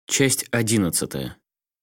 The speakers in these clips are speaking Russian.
Часть 11.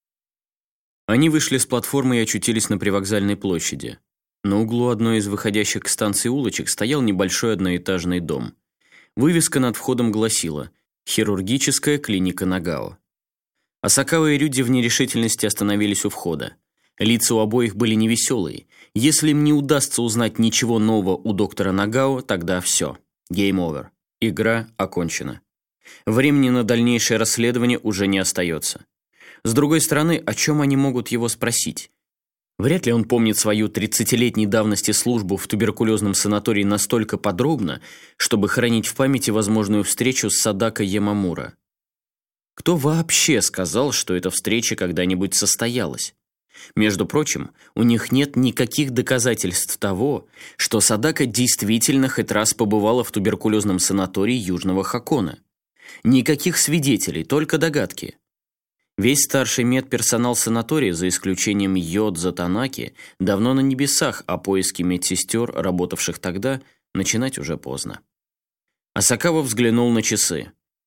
Они вышли с платформы и очутились на привокзальной площади. На углу одной из выходящих к станции улочек стоял небольшой одноэтажный дом. Вывеска над входом гласила «Хирургическая клиника Нагао». Асакава и Рюдзи в нерешительности остановились у входа. Лица у обоих были невеселые. Если им не удастся узнать ничего нового у доктора Нагао, тогда все. Game over. Игра окончена. Времени на дальнейшее расследование уже не остается. С другой стороны, о чем они могут его спросить? Вряд ли он помнит свою 30-летней давности службу в туберкулезном санатории настолько подробно, чтобы хранить в памяти возможную встречу с Садако Ямамура. Кто вообще сказал, что эта встреча когда-нибудь состоялась? Между прочим, у них нет никаких доказательств того, что Садако действительно хоть раз побывала в туберкулезном санатории Южного Хокона. Никаких свидетелей, только догадки. Весь старший медперсонал санатория, за исключением Йодзо Танаки, давно на небесах, а поиски медсестер, работавших тогда, начинать уже поздно. Асакава взглянул на часы.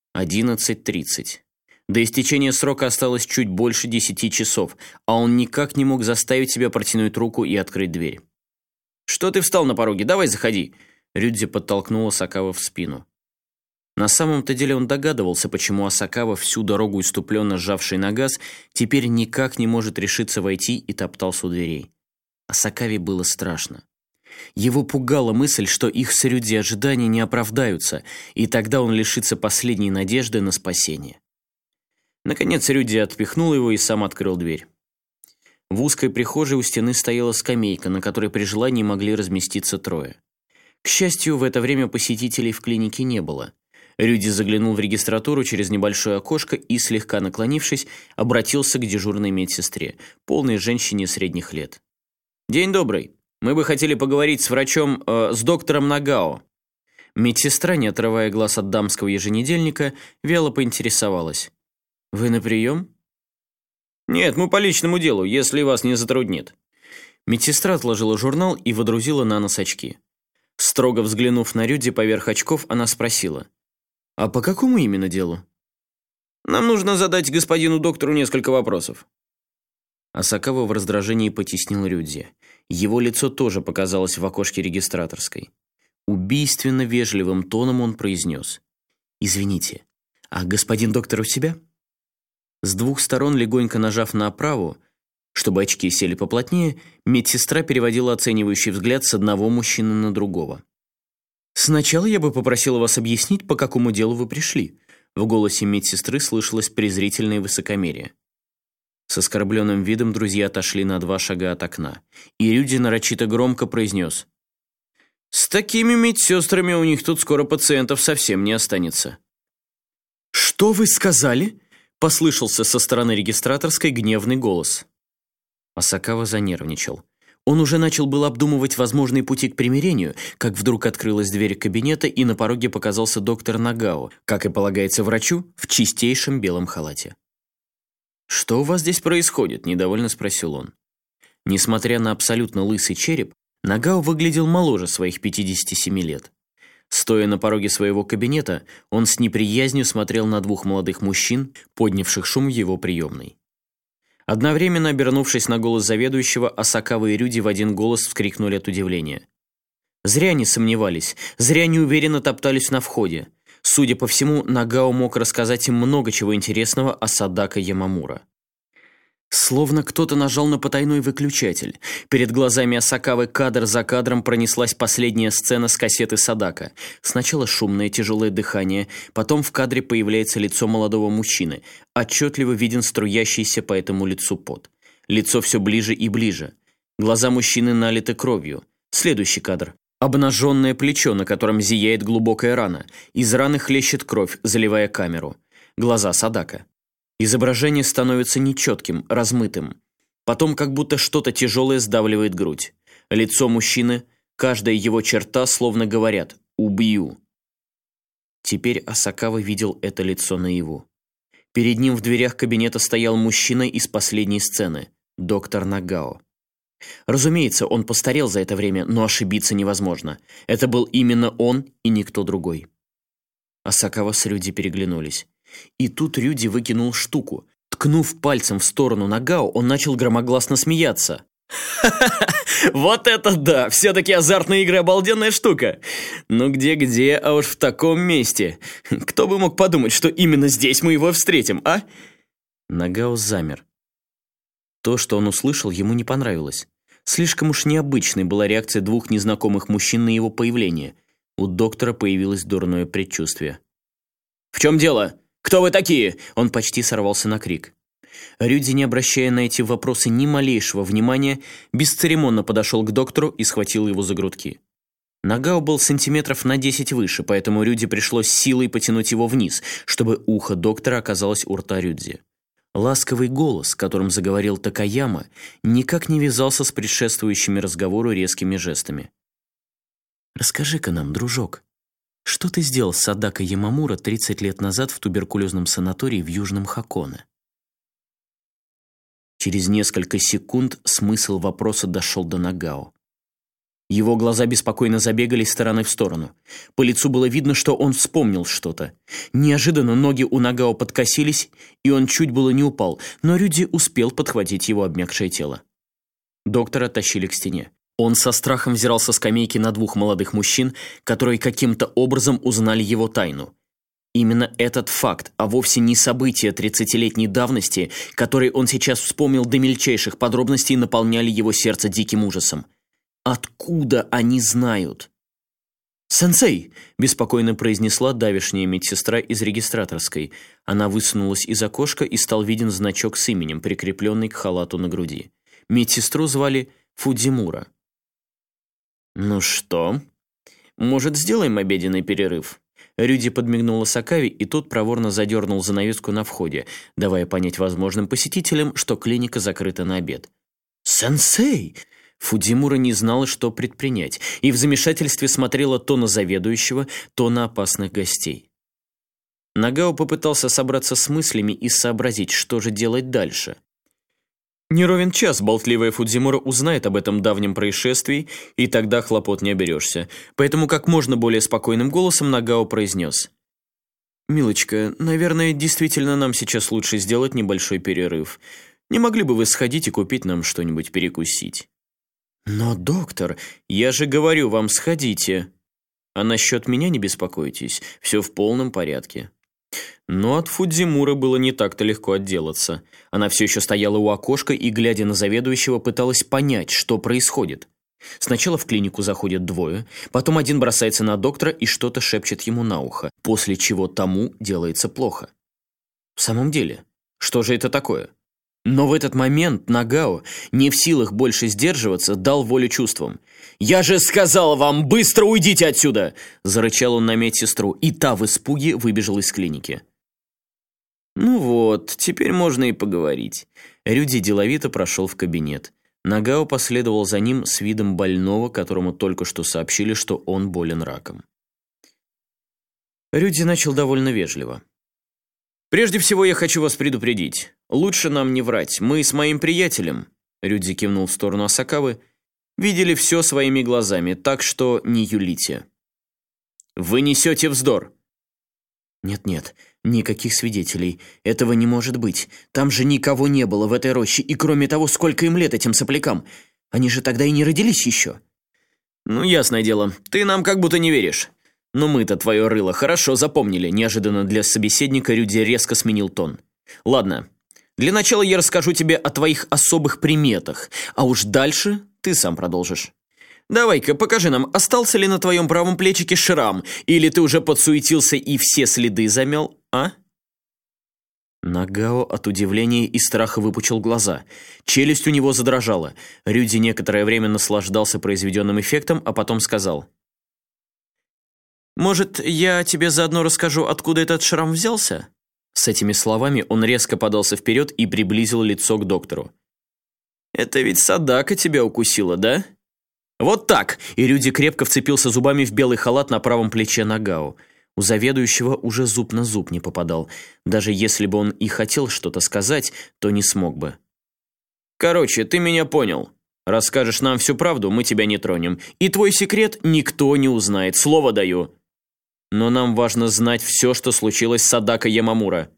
11:30. До истечения срока осталось чуть больше 10 часов, а он никак не мог заставить себя протянуть руку и открыть дверь. «Что ты встал на пороге? Давай заходи!» Рюдзи подтолкнула Асакава в спину. На самом-то деле он догадывался, почему Асакава, всю дорогу иступленно сжавший на газ, теперь никак не может решиться войти и топтался у дверей. Асакаве было страшно. Его пугала мысль, что их с Рюдзи ожидания не оправдаются, и тогда он лишится последней надежды на спасение. Наконец Рюдзи отпихнул его и сам открыл дверь. В узкой прихожей у стены стояла скамейка, на которой при желании могли разместиться трое. К счастью, в это время посетителей в клинике не было. Рюдзи заглянул в регистратуру через небольшое окошко и, слегка наклонившись, обратился к дежурной медсестре, полной женщине средних лет. «День добрый. Мы бы хотели поговорить с врачом, с доктором Нагао». Медсестра, не отрывая глаз от дамского еженедельника, вяло поинтересовалась. «Вы на прием?» «Нет, мы по личному делу, если вас не затруднит». Медсестра отложила журнал и водрузила на нос очки. Строго взглянув на Рюдзи поверх очков, она спросила. «А по какому именно делу?» «Нам нужно задать господину доктору несколько вопросов». Асакава в раздражении потеснил Рюдзи. Его лицо тоже показалось в окошке регистраторской. Убийственно вежливым тоном он произнес. «Извините, а господин доктор у себя?» С двух сторон, легонько нажав на оправу, чтобы очки сели поплотнее, медсестра переводила оценивающий взгляд с одного мужчины на другого. «Сначала я бы попросила вас объяснить, по какому делу вы пришли». В голосе медсестры слышалось презрительное высокомерие. С оскорбленным видом друзья отошли на 2 шага от окна, и Рюдзи нарочито громко произнес. «С такими медсестрами у них тут скоро пациентов совсем не останется». «Что вы сказали?» — послышался со стороны регистраторской гневный голос. Асакава занервничал. Он уже начал было обдумывать возможные пути к примирению, как вдруг открылась дверь кабинета, и на пороге показался доктор Нагао, как и полагается врачу, в чистейшем белом халате. «Что у вас здесь происходит?» – недовольно спросил он. Несмотря на абсолютно лысый череп, Нагао выглядел моложе своих 57 лет. Стоя на пороге своего кабинета, он с неприязнью смотрел на 2 молодых мужчин, поднявших шум в его приемной. Одновременно обернувшись на голос заведующего, Асакава и Рюдзи в один голос вскрикнули от удивления. Зря не сомневались, зря неуверенно топтались на входе. Судя по всему, Нагао мог рассказать им много чего интересного о Садако Ямамура. Словно кто-то нажал на потайной выключатель. Перед глазами Асакавы кадр за кадром пронеслась последняя сцена с кассеты Садако. Сначала шумное тяжелое дыхание, потом в кадре появляется лицо молодого мужчины. Отчетливо виден струящийся по этому лицу пот. Лицо все ближе и ближе. Глаза мужчины налиты кровью. Следующий кадр. Обнаженное плечо, на котором зияет глубокая рана. Из раны хлещет кровь, заливая камеру. Глаза Садако. Изображение становится нечетким, размытым. Потом как будто что-то тяжелое сдавливает грудь. Лицо мужчины, каждая его черта словно говорят «убью». Теперь Асакава видел это лицо наяву. Перед ним в дверях кабинета стоял мужчина из последней сцены, доктор Нагао. Разумеется, он постарел за это время, но ошибиться невозможно. Это был именно он и никто другой. Асакава с Рюдзи переглянулись. И тут Рюди выкинул штуку. Ткнув пальцем в сторону Нагао, он начал громогласно смеяться. «Ха-ха-ха! Вот это да! Все-таки азартные игры — обалденная штука! Ну где-где, а уж в таком месте! Кто бы мог подумать, что именно здесь мы его встретим, а?» Нагао замер. То, что он услышал, ему не понравилось. Слишком уж необычной была реакция двух незнакомых мужчин на его появление. У доктора появилось дурное предчувствие. «В чем дело? Кто вы такие?» Он почти сорвался на крик. Рюди, не обращая на эти вопросы ни малейшего внимания, бесцеремонно подошел к доктору и схватил его за грудки. Нагао был сантиметров на 10 выше, поэтому Рюди пришлось силой потянуть его вниз, чтобы ухо доктора оказалось у рта Рюди. Ласковый голос, которым заговорил Такаяма, никак не вязался с предшествующими разговору резкими жестами. «Расскажи-ка нам, дружок, что ты сделал с Садако Ямамура 30 лет назад в туберкулезном санатории в Южном Хоконе?» Через несколько секунд смысл вопроса дошел до Нагао. Его глаза беспокойно забегали из стороны в сторону. По лицу было видно, что он вспомнил что-то. Неожиданно ноги у Нагао подкосились, и он чуть было не упал, но Рюди успел подхватить его обмякшее тело. Доктора тащили к стене. Он со страхом взирал со скамейки на двух молодых мужчин, которые каким-то образом узнали его тайну. Именно этот факт, а вовсе не события 30-летней давности, которые он сейчас вспомнил до мельчайших подробностей, наполняли его сердце диким ужасом. Откуда они знают? «Сенсей!» – беспокойно произнесла давешняя медсестра из регистраторской. Она высунулась из окошка, и стал виден значок с именем, прикрепленный к халату на груди. Медсестру звали Фудзимура. «Ну что, может, сделаем обеденный перерыв?» Рюди подмигнула Сакави, и тот проворно задернул занавеску на входе, давая понять возможным посетителям, что клиника закрыта на обед. «Сенсей!» Фудзимура не знала, что предпринять, и в замешательстве смотрела то на заведующего, то на опасных гостей. Нагао попытался собраться с мыслями и сообразить, что же делать дальше. Не ровен час болтливая Фудзимура узнает об этом давнем происшествии, и тогда хлопот не оберешься. Поэтому как можно более спокойным голосом Нагао произнес: «Милочка, наверное, действительно нам сейчас лучше сделать небольшой перерыв. Не могли бы вы сходить и купить нам что-нибудь перекусить?» «Но, доктор, я же говорю вам, сходите. А насчет меня не беспокойтесь, все в полном порядке». Но от Фудзимуры было не так-то легко отделаться. Она все еще стояла у окошка и, глядя на заведующего, пыталась понять, что происходит. Сначала в клинику заходят двое, потом один бросается на доктора и что-то шепчет ему на ухо, после чего тому делается плохо. В самом деле, что же это такое? Но в этот момент Нагао, не в силах больше сдерживаться, дал волю чувствам. «Я же сказал вам, быстро уйдите отсюда!» Зарычал он на медсестру, и та в испуге выбежала из клиники. «Ну вот, теперь можно и поговорить». Рюди деловито прошел в кабинет. Нагао последовал за ним с видом больного, которому только что сообщили, что он болен раком. Рюди начал довольно вежливо. «Прежде всего я хочу вас предупредить. Лучше нам не врать. Мы с моим приятелем», Рюди кивнул в сторону Асакавы, «видели все своими глазами, так что не юлите». «Вы несете вздор». «Нет-нет, никаких свидетелей. Этого не может быть. Там же никого не было в этой роще, и кроме того, сколько им лет этим соплякам? Они же тогда и не родились еще». «Ну, ясное дело, ты нам как будто не веришь. Но мы-то твое рыло хорошо запомнили», неожиданно для собеседника Рюди резко сменил тон. «Ладно, для начала я расскажу тебе о твоих особых приметах, а уж дальше ты сам продолжишь. Давай-ка, покажи нам, остался ли на твоем правом плечике шрам, или ты уже подсуетился и все следы замел, а?» Нагао от удивления и страха выпучил глаза. Челюсть у него задрожала. Рюди некоторое время наслаждался произведенным эффектом, а потом сказал: «Может, я тебе заодно расскажу, откуда этот шрам взялся?» С этими словами он резко подался вперед и приблизил лицо к доктору. «Это ведь Садако тебя укусила, да?» «Вот так!» И Рюди крепко вцепился зубами в белый халат на правом плече Нагао. У заведующего уже зуб на зуб не попадал. Даже если бы он и хотел что-то сказать, то не смог бы. «Короче, ты меня понял. Расскажешь нам всю правду, мы тебя не тронем. И твой секрет никто не узнает, слово даю». но нам важно знать все, что случилось с Садако Ямамура».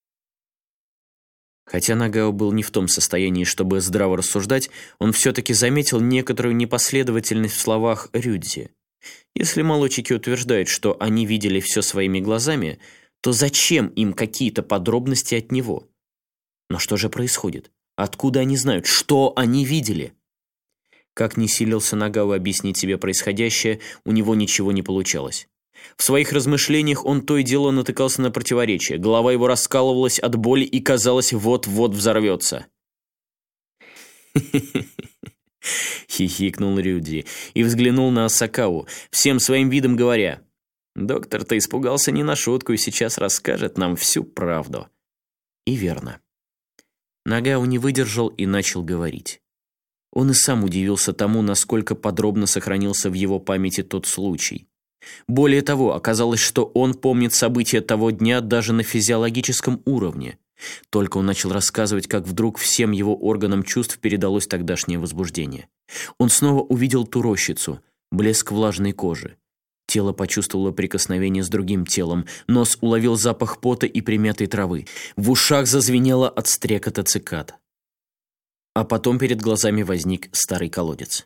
Хотя Нагао был не в том состоянии, чтобы здраво рассуждать, он все-таки заметил некоторую непоследовательность в словах Рюдзи. Если молодчики утверждают, что они видели все своими глазами, то зачем им какие-то подробности от него? Но что же происходит? Откуда они знают, что они видели? Как ни силился Нагао объяснить себе происходящее, у него ничего не получалось. В своих размышлениях он то и дело натыкался на противоречия. Голова его раскалывалась от боли и, казалось, вот-вот взорвется. Хихикнул Рюдзи и взглянул на Асакаву, всем своим видом говоря: «Доктор-то испугался не на шутку и сейчас расскажет нам всю правду». И верно. Нагао не выдержал и начал говорить. Он и сам удивился тому, насколько подробно сохранился в его памяти тот случай. Более того, оказалось, что он помнит события того дня даже на физиологическом уровне. Только он начал рассказывать, как вдруг всем его органам чувств передалось тогдашнее возбуждение. Он снова увидел ту рощицу, блеск влажной кожи. Тело почувствовало прикосновение с другим телом, нос уловил запах пота и примятой травы, в ушах зазвенело от стрекота цикад. А потом перед глазами возник старый колодец.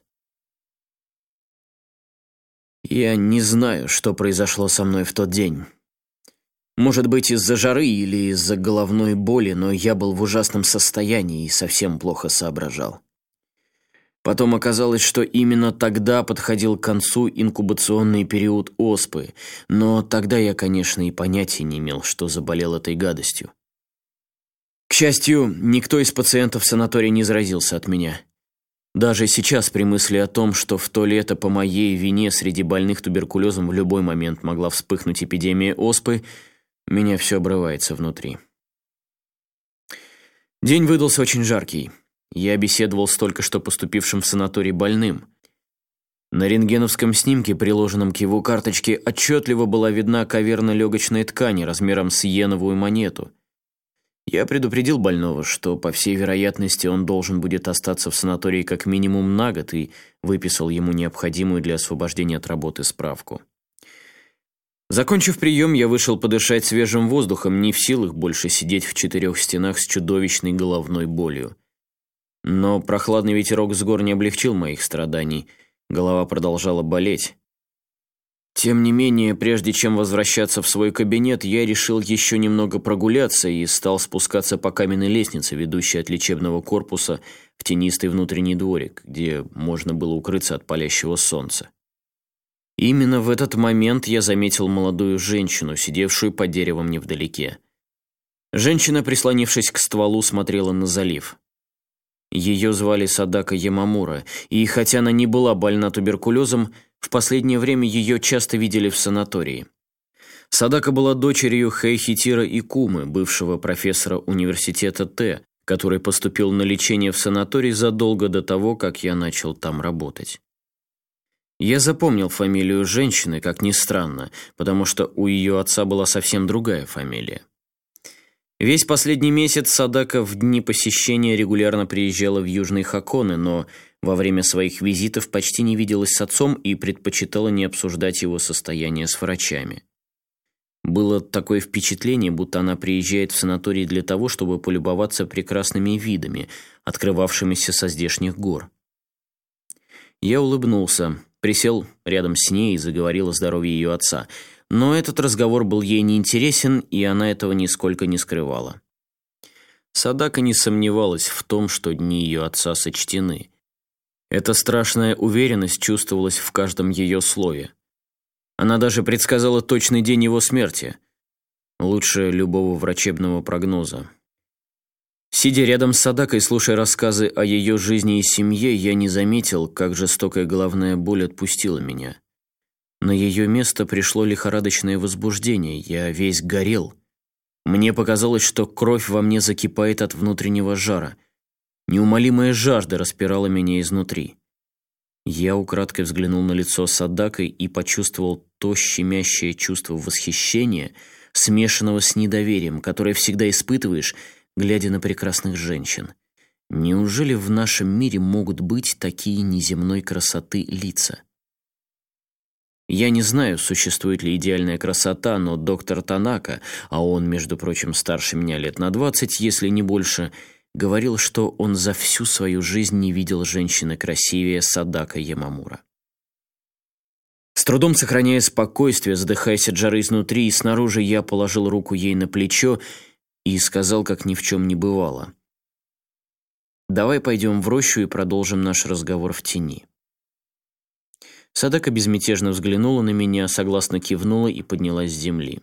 Я не знаю, что произошло со мной в тот день. Может быть, из-за жары или из-за головной боли, но я был в ужасном состоянии и совсем плохо соображал. Потом оказалось, что именно тогда подходил к концу инкубационный период оспы, но тогда я, конечно, и понятия не имел, что заболел этой гадостью. К счастью, никто из пациентов в санатории не заразился от меня. Даже сейчас, при мысли о том, что в то лето по моей вине среди больных туберкулезом в любой момент могла вспыхнуть эпидемия оспы, меня все обрывается внутри. День выдался очень жаркий. Я беседовал с только что поступившим в санаторий больным. На рентгеновском снимке, приложенном к его карточке, отчетливо была видна каверна легочной ткани размером с йеновую монету. Я предупредил больного, что, по всей вероятности, он должен будет остаться в санатории как минимум на год, и выписал ему необходимую для освобождения от работы справку. Закончив прием, я вышел подышать свежим воздухом, не в силах больше сидеть в 4 стенах с чудовищной головной болью. Но прохладный ветерок с гор не облегчил моих страданий, голова продолжала болеть. Тем не менее, прежде чем возвращаться в свой кабинет, я решил еще немного прогуляться и стал спускаться по каменной лестнице, ведущей от лечебного корпуса в тенистый внутренний дворик, где можно было укрыться от палящего солнца. Именно в этот момент я заметил молодую женщину, сидевшую под деревом невдалеке. Женщина, прислонившись к стволу, смотрела на залив. Ее звали Садако Ямамура, и хотя она не была больна туберкулезом, в последнее время ее часто видели в санатории. Садако была дочерью Хэйхитира Икумы, бывшего профессора университета Т, который поступил на лечение в санаторий задолго до того, как я начал там работать. Я запомнил фамилию женщины, как ни странно, потому что у ее отца была совсем другая фамилия. Весь последний месяц Садако в дни посещения регулярно приезжала в Южный Хоконе, но во время своих визитов почти не виделась с отцом и предпочитала не обсуждать его состояние с врачами. Было такое впечатление, будто она приезжает в санаторий для того, чтобы полюбоваться прекрасными видами, открывавшимися со здешних гор. Я улыбнулся, присел рядом с ней и заговорил о здоровье ее отца. Но этот разговор был ей неинтересен, и она этого нисколько не скрывала. Садако не сомневалась в том, что дни ее отца сочтены. Эта страшная уверенность чувствовалась в каждом ее слове. Она даже предсказала точный день его смерти. Лучше любого врачебного прогноза. Сидя рядом с Садако и слушая рассказы о ее жизни и семье, я не заметил, как жестокая головная боль отпустила меня. На ее место пришло лихорадочное возбуждение, я весь горел. Мне показалось, что кровь во мне закипает от внутреннего жара. Неумолимая жажда распирала меня изнутри. Я украдкой взглянул на лицо Садако и почувствовал то щемящее чувство восхищения, смешанного с недоверием, которое всегда испытываешь, глядя на прекрасных женщин. Неужели в нашем мире могут быть такие неземной красоты лица? Я не знаю, существует ли идеальная красота, но доктор Танака, а он, между прочим, старше меня лет на 20, если не больше, говорил, что он за всю свою жизнь не видел женщины красивее Садака Ямамура. С трудом сохраняя спокойствие, задыхаясь от жары изнутри и снаружи, я положил руку ей на плечо и сказал, как ни в чем не бывало: «Давай пойдем в рощу и продолжим наш разговор в тени». Садака безмятежно взглянула на меня, согласно кивнула и поднялась с земли.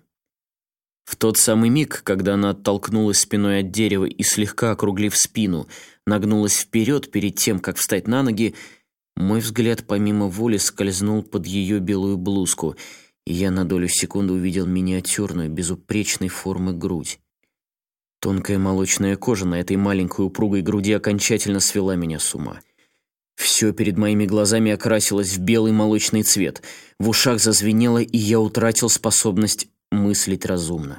В тот самый миг, когда она оттолкнулась спиной от дерева и, слегка округлив спину, нагнулась вперед перед тем, как встать на ноги, мой взгляд помимо воли скользнул под ее белую блузку, и я на долю секунды увидел миниатюрную, безупречной формы грудь. Тонкая молочная кожа на этой маленькой упругой груди окончательно свела меня с ума. Все перед моими глазами окрасилось в белый молочный цвет, в ушах зазвенело, и я утратил способность мыслить разумно.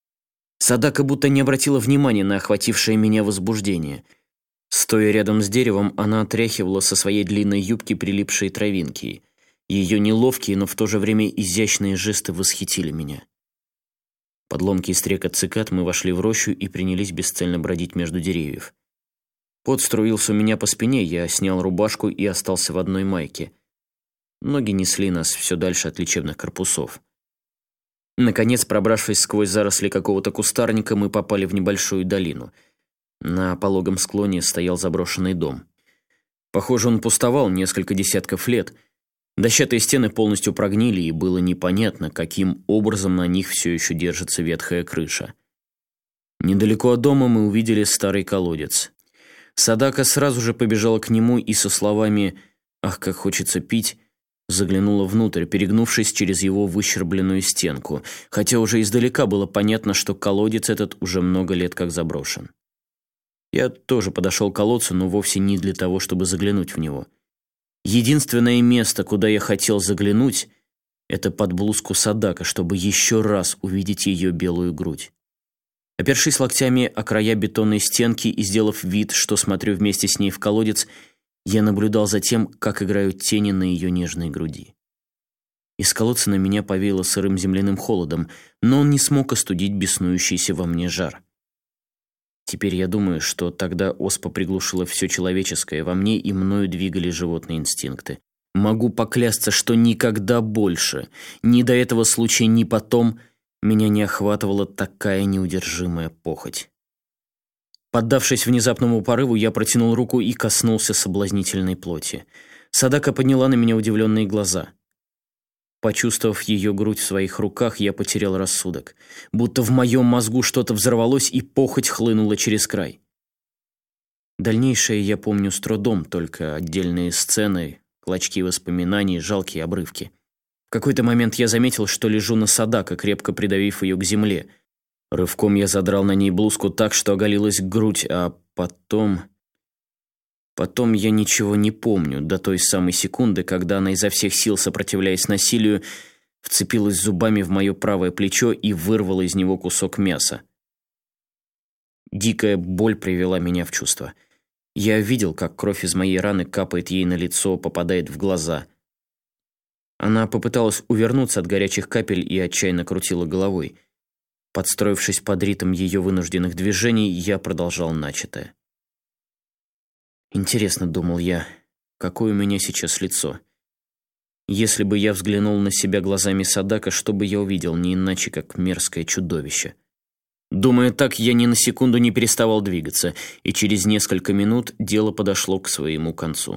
Садака будто не обратила внимания на охватившее меня возбуждение. Стоя рядом с деревом, она отряхивала со своей длинной юбки прилипшие травинки. Ее неловкие, но в то же время изящные жесты восхитили меня. Под ломкий стрекот цикад мы вошли в рощу и принялись бесцельно бродить между деревьев. Пот струился у меня по спине, я снял рубашку и остался в одной майке. Ноги несли нас все дальше от лечебных корпусов. Наконец, пробравшись сквозь заросли какого-то кустарника, мы попали в небольшую долину. На пологом склоне стоял заброшенный дом. Похоже, он пустовал несколько десятков лет. Дощатые стены полностью прогнили, и было непонятно, каким образом на них все еще держится ветхая крыша. Недалеко от дома мы увидели старый колодец. Садака сразу же побежала к нему и со словами «Ах, как хочется пить!» заглянула внутрь, перегнувшись через его выщербленную стенку, хотя уже издалека было понятно, что колодец этот уже много лет как заброшен. Я тоже подошел к колодцу, но вовсе не для того, чтобы заглянуть в него. Единственное место, куда я хотел заглянуть, это под блузку Садака, чтобы еще раз увидеть ее белую грудь. Опершись локтями о края бетонной стенки и сделав вид, что смотрю вместе с ней в колодец, я наблюдал за тем, как играют тени на ее нежной груди. Из колодца на меня повеяло сырым земляным холодом, но он не смог остудить беснующийся во мне жар. Теперь я думаю, что тогда оспа приглушила все человеческое во мне, и мною двигали животные инстинкты. Могу поклясться, что никогда больше, ни до этого случая, ни потом, меня не охватывала такая неудержимая похоть. Поддавшись внезапному порыву, я протянул руку и коснулся соблазнительной плоти. Садака подняла на меня удивленные глаза. Почувствовав ее грудь в своих руках, я потерял рассудок. Будто в моем мозгу что-то взорвалось, и похоть хлынула через край. Дальнейшее я помню с трудом, только отдельные сцены, клочки воспоминаний, жалкие обрывки. В какой-то момент я заметил, что лежу на Садака, крепко придавив ее к земле. Рывком я задрал на ней блузку так, что оголилась грудь, а потом я ничего не помню до той самой секунды, когда она изо всех сил, сопротивляясь насилию, вцепилась зубами в мое правое плечо и вырвала из него кусок мяса. Дикая боль привела меня в чувство. Я видел, как кровь из моей раны капает ей на лицо, попадает в глаза. Она попыталась увернуться от горячих капель и отчаянно крутила головой. Подстроившись под ритм ее вынужденных движений, я продолжал начатое. Интересно, думал я, какое у меня сейчас лицо. Если бы я взглянул на себя глазами Садака, что бы я увидел, не иначе, как мерзкое чудовище. Думая так, я ни на секунду не переставал двигаться, и через несколько минут дело подошло к своему концу.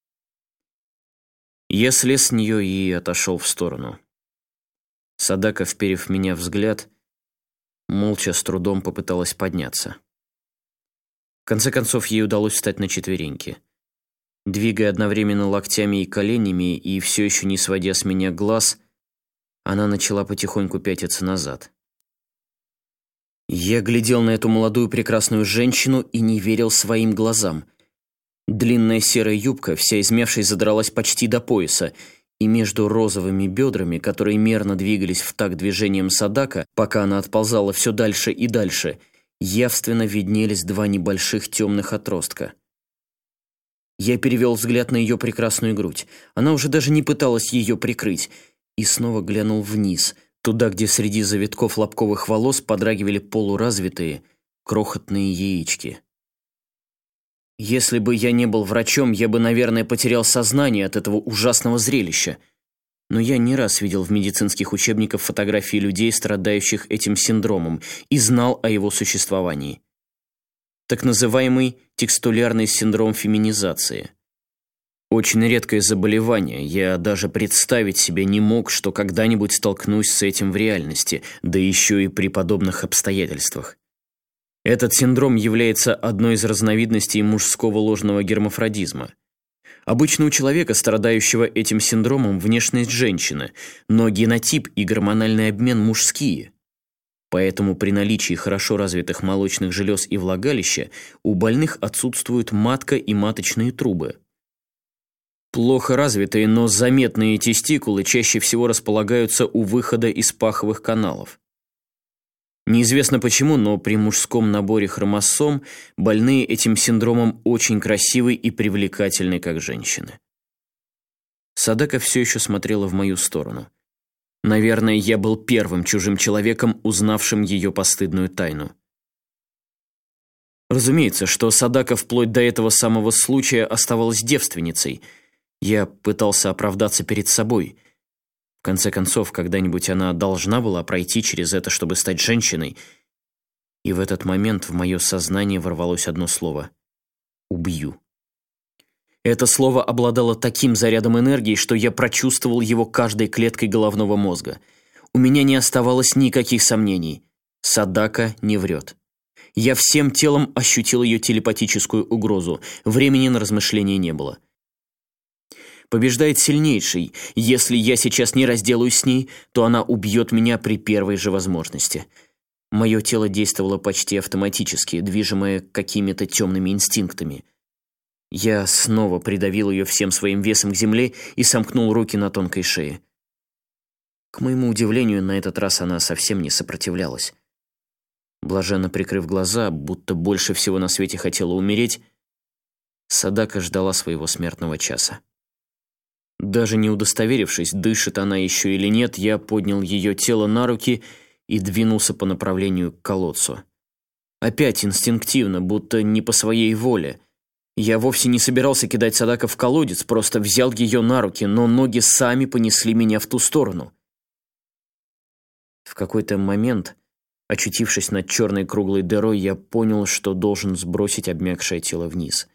Я слез с нее и отошел в сторону. Садака, вперев в меня взгляд, молча с трудом попыталась подняться. В конце концов, ей удалось встать на четвереньки. Двигая одновременно локтями и коленями и все еще не сводя с меня глаз, она начала потихоньку пятиться назад. Я глядел на эту молодую прекрасную женщину и не верил своим глазам. Длинная серая юбка, вся измявшись, задралась почти до пояса, и между розовыми бедрами, которые мерно двигались в такт движением Садака, пока она отползала все дальше и дальше, явственно виднелись два небольших темных отростка. Я перевел взгляд на ее прекрасную грудь. Она уже даже не пыталась ее прикрыть. и снова глянул вниз, туда, где среди завитков лобковых волос подрагивали полуразвитые, крохотные яички. Если бы я не был врачом, я бы, наверное, потерял сознание от этого ужасного зрелища. Но я не раз видел в медицинских учебниках фотографии людей, страдающих этим синдромом, и знал о его существовании. Так называемый текстулярный синдром феминизации. Очень редкое заболевание, я даже представить себе не мог, что когда-нибудь столкнусь с этим в реальности, да еще и при подобных обстоятельствах. Этот синдром является одной из разновидностей мужского ложного гермафродизма. Обычно у человека, страдающего этим синдромом, внешность женщины, но генотип и гормональный обмен мужские. Поэтому при наличии хорошо развитых молочных желез и влагалища у больных отсутствуют матка и маточные трубы. Плохо развитые, но заметные тестикулы чаще всего располагаются у выхода из паховых каналов. Неизвестно почему, но при мужском наборе хромосом больные этим синдромом очень красивы и привлекательны, как женщины. Садака все еще смотрела в мою сторону. Наверное, я был первым чужим человеком, узнавшим ее постыдную тайну. Разумеется, что Садака вплоть до этого самого случая оставалась девственницей. Я пытался оправдаться перед собой. В конце концов, когда-нибудь она должна была пройти через это, чтобы стать женщиной. И в этот момент в мое сознание ворвалось одно слово — «убью». Это слово обладало таким зарядом энергии, что я прочувствовал его каждой клеткой головного мозга. У меня не оставалось никаких сомнений. Садака не врет. Я всем телом ощутил ее телепатическую угрозу. Времени на размышления не было. Побеждает сильнейший. Если я сейчас не разделаюсь с ней, то она убьет меня при первой же возможности. Мое тело действовало почти автоматически, движимое какими-то темными инстинктами. Я снова придавил ее всем своим весом к земле и сомкнул руки на тонкой шее. К моему удивлению, на этот раз она совсем не сопротивлялась. Блаженно прикрыв глаза, будто больше всего на свете хотела умереть, Садака ждала своего смертного часа. Даже не удостоверившись, дышит она еще или нет, я поднял ее тело на руки и двинулся по направлению к колодцу. Опять инстинктивно, будто не по своей воле. Я вовсе не собирался кидать Садака в колодец, просто взял ее на руки, но ноги сами понесли меня в ту сторону. В какой-то момент, очутившись над черной круглой дырой, я понял, что должен сбросить обмякшее тело вниз.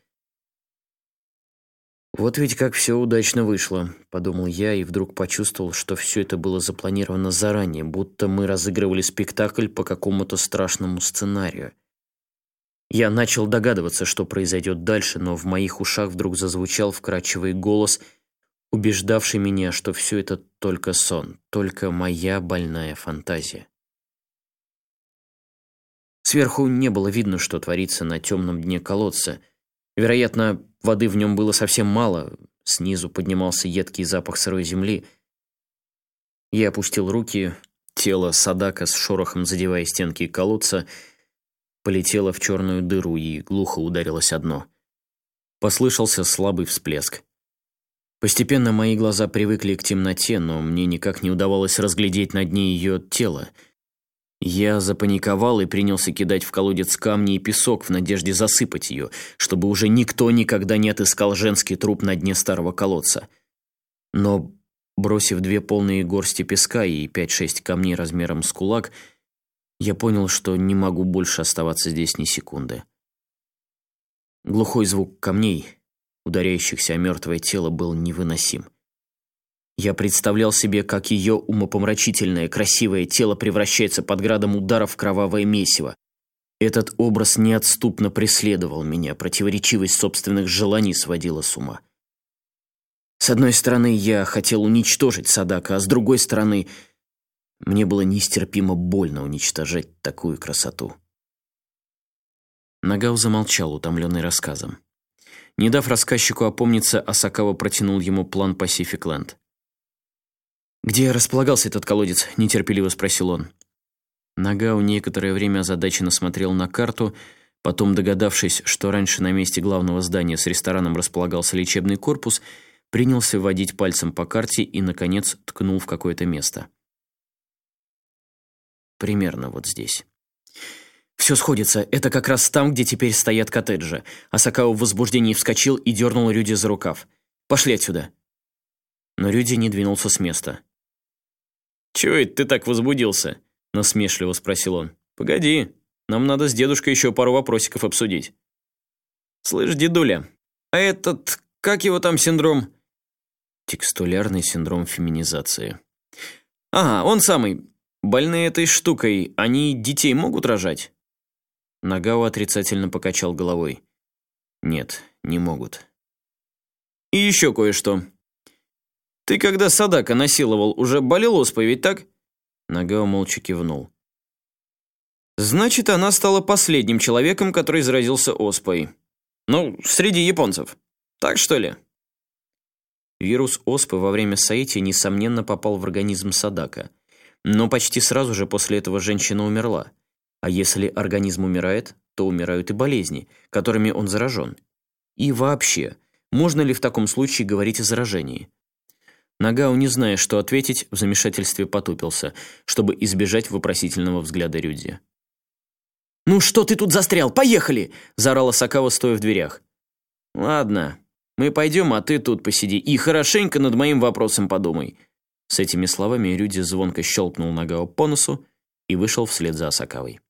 «Вот ведь как все удачно вышло», — подумал я и вдруг почувствовал, что все это было запланировано заранее, будто мы разыгрывали спектакль по какому-то страшному сценарию. Я начал догадываться, что произойдет дальше, но в моих ушах вдруг зазвучал вкрадчивый голос, убеждавший меня, что все это только сон, только моя больная фантазия. Сверху не было видно, что творится на темном дне колодца. Вероятно, воды в нем было совсем мало, снизу поднимался едкий запах сырой земли. Я опустил руки, тело Садака с шорохом задевая стенки колодца, полетело в черную дыру и глухо ударилось о дно. Послышался слабый всплеск. Постепенно мои глаза привыкли к темноте, но мне никак не удавалось разглядеть на дне ее тело. Я запаниковал и принялся кидать в колодец камни и песок в надежде засыпать ее, чтобы уже никто никогда не отыскал женский труп на дне старого колодца. Но, бросив 2 полные горсти песка и 5-6 камней размером с кулак, я понял, что не могу больше оставаться здесь ни секунды. Глухой звук камней, ударяющихся о мертвое тело, был невыносим. Я представлял себе, как ее умопомрачительное, красивое тело превращается под градом ударов в кровавое месиво. Этот образ неотступно преследовал меня, противоречивость собственных желаний сводила с ума. С одной стороны, я хотел уничтожить Садака, а с другой стороны, мне было нестерпимо больно уничтожать такую красоту. Нагау замолчал, утомленный рассказом. Не дав рассказчику опомниться, Асакава протянул ему план Пасифик-Ленд. «Где располагался этот колодец?» – нетерпеливо спросил он. Нагау некоторое время озадаченно смотрел на карту, потом, догадавшись, что раньше на месте главного здания с рестораном располагался лечебный корпус, принялся водить пальцем по карте и, наконец, ткнул в какое-то место. Примерно вот здесь. Все сходится. Это как раз там, где теперь стоят коттеджи. Асакао в возбуждении вскочил и дернул Рюди за рукав. «Пошли отсюда!» Но Рюди не двинулся с места. «Чего это ты так возбудился?» – насмешливо спросил он. «Погоди, нам надо с дедушкой еще пару вопросиков обсудить». «Слышь, дедуля, а этот, как его там синдром?» «Текстулярный синдром феминизации». «Ага, он самый. Больные этой штукой, они детей могут рожать?» Нагао отрицательно покачал головой. «Нет, не могут». «И еще кое-что. Ты когда Садака насиловал, уже болел оспой, ведь так?» Нагао молча кивнул. «Значит, она стала последним человеком, который заразился оспой. Ну, среди японцев. Так что ли?» Вирус оспы во время соития, несомненно, попал в организм Садака. Но почти сразу же после этого женщина умерла. А если организм умирает, то умирают и болезни, которыми он заражен. И вообще, можно ли в таком случае говорить о заражении? Нагао, не зная, что ответить, в замешательстве потупился, чтобы избежать вопросительного взгляда Рюдзи. «Ну что ты тут застрял? Поехали!» – заорала Асакао, стоя в дверях. «Ладно, мы пойдем, а ты тут посиди и хорошенько над моим вопросом подумай». С этими словами Рюдзи звонко щелкнул Нагао по носу и вышел вслед за Асакавой.